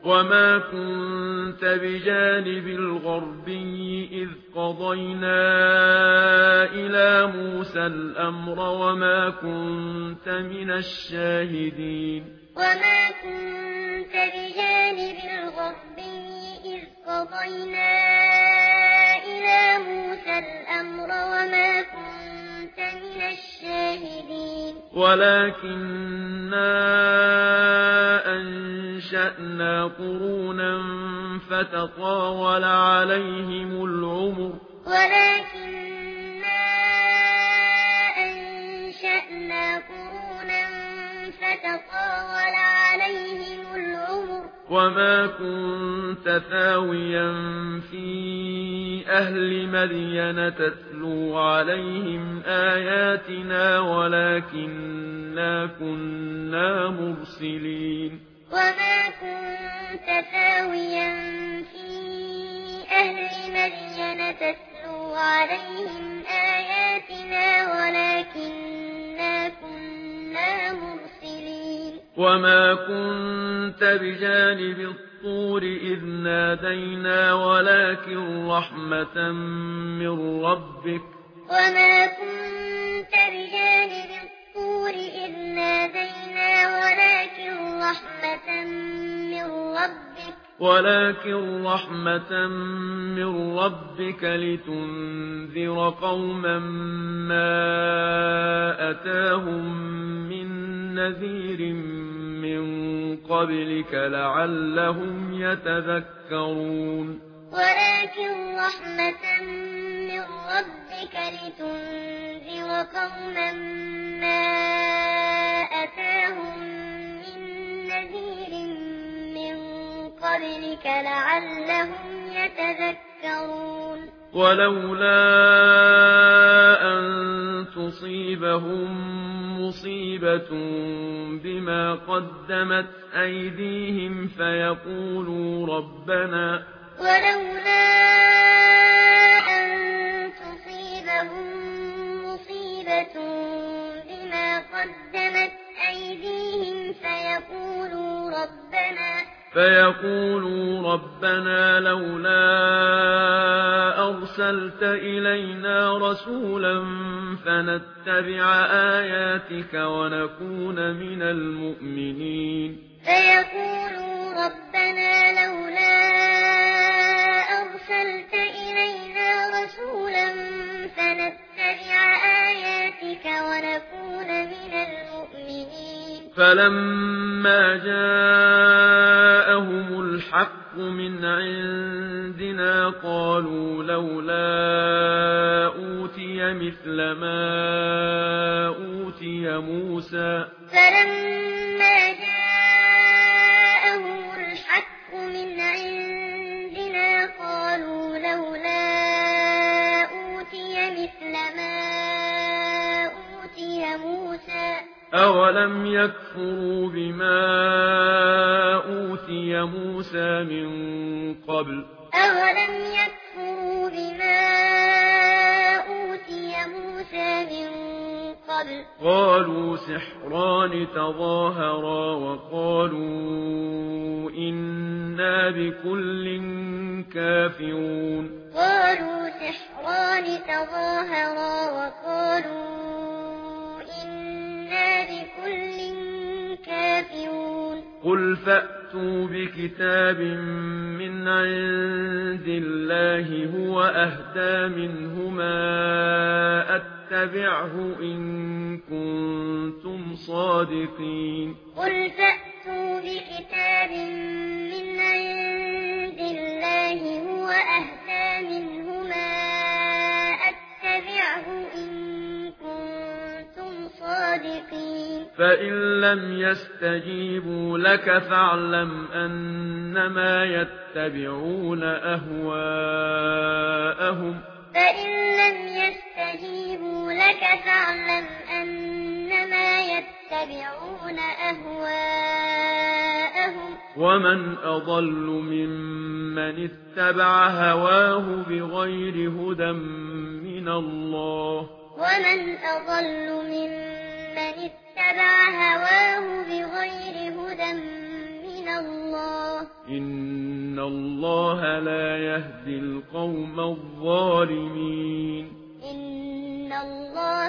وما كنت بجانب الغربي إذ قضينا إلى موسى الأمر وما كنت من الشاهدين وما كنت بجانب الغربي إذ قضينا إلى موسى الأمر وما كنت من الشاهدين ولكننا أنشأنا قرونا فتطاول عليهم العمر ولكننا أنشأنا قرونا فتطاول عليهم العمر وما كنت ثاويا في أهل مدين تتلو عليهم آياتنا ولكننا كنا مرسلين وما كنت ثاويا في أهل مدين تتلو عليهم آياتنا ولكننا كنا مرسلين وما كنت بجانب الطور إذ نادينا ولكن رحمة من ربك وما كنت بجانب الطور إذ نادينا ولكن رحمة من ربك لتنذر قوما ما أتاهم من نذير من قبلك لعلهم يتذكرون ولكن رحمة من ربك لتنذر قوما ما أتاهم من نذير من قبلك لعلهم يتذكرون ولولا أن تصيبهم مصيبة بما قدمت أيديهم فيقولوا ربنا ولولا أن تصيبهم مصيبة بما قدمت أيديهم فيقولوا ربنا لولا أرسلت إلينا رسولا فنتبع آياتك ونكون من المؤمنين فيقولوا ربنا لولا أرسلت إلينا رسولا فنتبع آياتك ونكون من المؤمنين فلما جاءهم الحق من عندنا قالوا لولا أوتي مثل ما أوتي موسى فلما جاءهم الحق من عندنا قالوا لولا أوتي مثل ما أوتي موسى أولم يكفروا بما أوتي موسى من قبل قالوا سحران تظاهرا وقالوا إنا بكل كافرون قل فأتوا بكتاب من عند الله هو أهدى منهما أتبعه إن كنتم صادقين قل فأتوا بكتاب من عند الله هو أهدى منهما أتبعه إن كنتم صادقين فإن لم يستجيبوا لك فاعلم أنما يتبعون أهواءهم ومن أضل ممن اتبع هواه بغير هدى من الله من الله إن الله لا يهدي القوم الظالمين إن الله